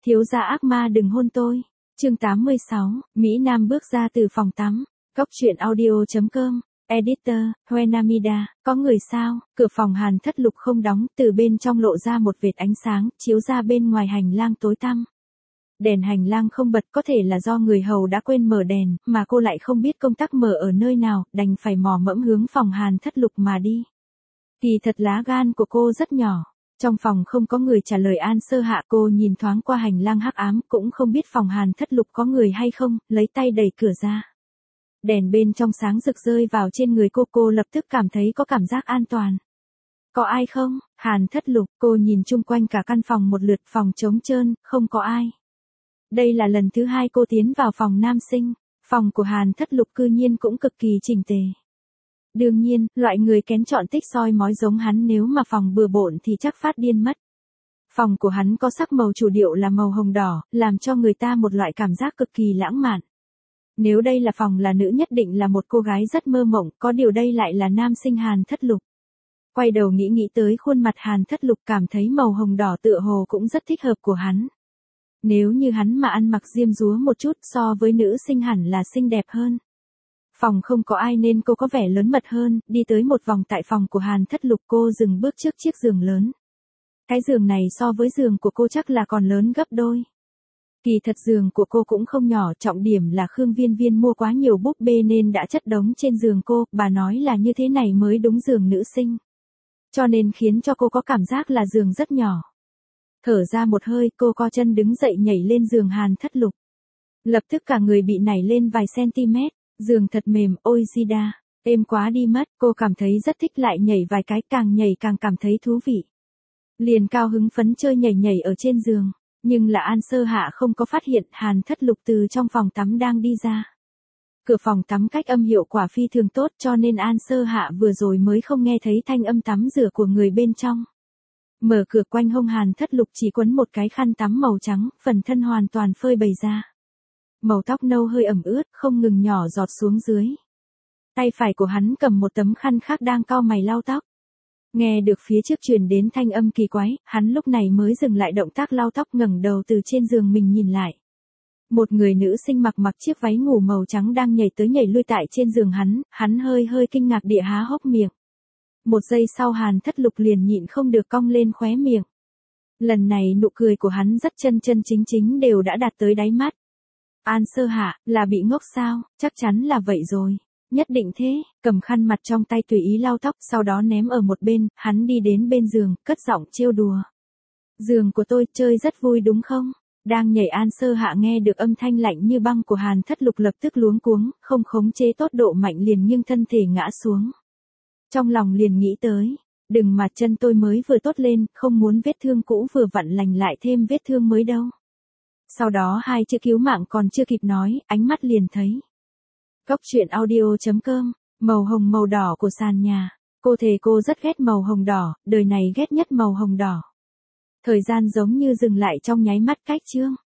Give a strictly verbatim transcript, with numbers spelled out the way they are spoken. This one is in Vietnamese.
Thiếu gia ác ma đừng hôn tôi. Chương tám mươi sáu, Mỹ Nam bước ra từ phòng tắm. Cốc truyện audio chấm com. Editor, Huenamida, có người sao? Cửa phòng Hàn Thất Lục không đóng, từ bên trong lộ ra một vệt ánh sáng, chiếu ra bên ngoài hành lang tối tăm. Đèn hành lang không bật, có thể là do người hầu đã quên mở đèn, mà cô lại không biết công tắc mở ở nơi nào, đành phải mò mẫm hướng phòng Hàn Thất Lục mà đi. Kỳ thật lá gan của cô rất nhỏ. Trong phòng không có người trả lời An Sơ Hạ, cô nhìn thoáng qua hành lang hắc ám, cũng không biết phòng Hàn Thất Lục có người hay không, lấy tay đẩy cửa ra. Đèn bên trong sáng rực rơi vào trên người cô, cô lập tức cảm thấy có cảm giác an toàn. Có ai không? Hàn Thất Lục, cô nhìn chung quanh cả căn phòng một lượt, phòng trống trơn, không có ai. Đây là lần thứ hai cô tiến vào phòng nam sinh, phòng của Hàn Thất Lục cư nhiên cũng cực kỳ chỉnh tề. Đương nhiên, loại người kén chọn tích soi mói giống hắn nếu mà phòng bừa bộn thì chắc phát điên mất. Phòng của hắn có sắc màu chủ điệu là màu hồng đỏ, làm cho người ta một loại cảm giác cực kỳ lãng mạn. Nếu đây là phòng là nữ nhất định là một cô gái rất mơ mộng, có điều đây lại là nam sinh Hàn Thất Lục. Quay đầu nghĩ nghĩ tới khuôn mặt Hàn Thất Lục, cảm thấy màu hồng đỏ tựa hồ cũng rất thích hợp của hắn. Nếu như hắn mà ăn mặc diêm dúa một chút so với nữ sinh hẳn là xinh đẹp hơn. Phòng không có ai nên cô có vẻ lớn mật hơn, đi tới một vòng tại phòng của Hàn Thất Lục, cô dừng bước trước chiếc giường lớn. Cái giường này so với giường của cô chắc là còn lớn gấp đôi. Kỳ thật giường của cô cũng không nhỏ, trọng điểm là Khương Viên Viên mua quá nhiều búp bê nên đã chất đống trên giường cô, bà nói là như thế này mới đúng giường nữ sinh. Cho nên khiến cho cô có cảm giác là giường rất nhỏ. Thở ra một hơi, cô co chân đứng dậy nhảy lên giường Hàn Thất Lục. Lập tức cả người bị nảy lên vài cm, giường thật mềm, ôi Zida, êm quá đi mất, cô cảm thấy rất thích, lại nhảy vài cái, càng nhảy càng cảm thấy thú vị. Liền cao hứng phấn chơi nhảy nhảy ở trên giường. Nhưng là An Sơ Hạ không có phát hiện Hàn Thất Lục từ trong phòng tắm đang đi ra. Cửa phòng tắm cách âm hiệu quả phi thường tốt, cho nên An Sơ Hạ vừa rồi mới không nghe thấy thanh âm tắm rửa của người bên trong. Mở cửa, quanh hông Hàn Thất Lục chỉ quấn một cái khăn tắm màu trắng, phần thân hoàn toàn phơi bày ra. Màu tóc nâu hơi ẩm ướt, không ngừng nhỏ giọt xuống dưới. Tay phải của hắn cầm một tấm khăn khác đang cau mày lau tóc. Nghe được phía trước truyền đến thanh âm kỳ quái, hắn lúc này mới dừng lại động tác lau tóc, ngẩng đầu từ trên giường mình nhìn lại. Một người nữ sinh mặc mặc chiếc váy ngủ màu trắng đang nhảy tới nhảy lui tại trên giường hắn, hắn hơi hơi kinh ngạc địa há hốc miệng. Một giây sau Hàn Thất Lục liền nhịn không được cong lên khóe miệng. Lần này nụ cười của hắn rất chân chân chính chính, đều đã đạt tới đáy mắt. An Sơ Hạ, là bị ngốc sao? Chắc chắn là vậy rồi. Nhất định thế, cầm khăn mặt trong tay tùy ý lau tóc, sau đó ném ở một bên, hắn đi đến bên giường, cất giọng trêu đùa. Giường của tôi chơi rất vui đúng không? Đang nhảy An Sơ Hạ nghe được âm thanh lạnh như băng của Hàn Thất Lục lập tức luống cuống, không khống chế tốt độ mạnh liền nghiêng thân thể ngã xuống. Trong lòng liền nghĩ tới, đừng mà chân tôi mới vừa tốt lên, không muốn vết thương cũ vừa vặn lành lại thêm vết thương mới đâu. Sau đó hai chữ cứu mạng còn chưa kịp nói, ánh mắt liền thấy. Cốc truyện audio chấm com, màu hồng màu đỏ của sàn nhà. Cô thề cô rất ghét màu hồng đỏ, đời này ghét nhất màu hồng đỏ. Thời gian giống như dừng lại trong nháy mắt cách chương.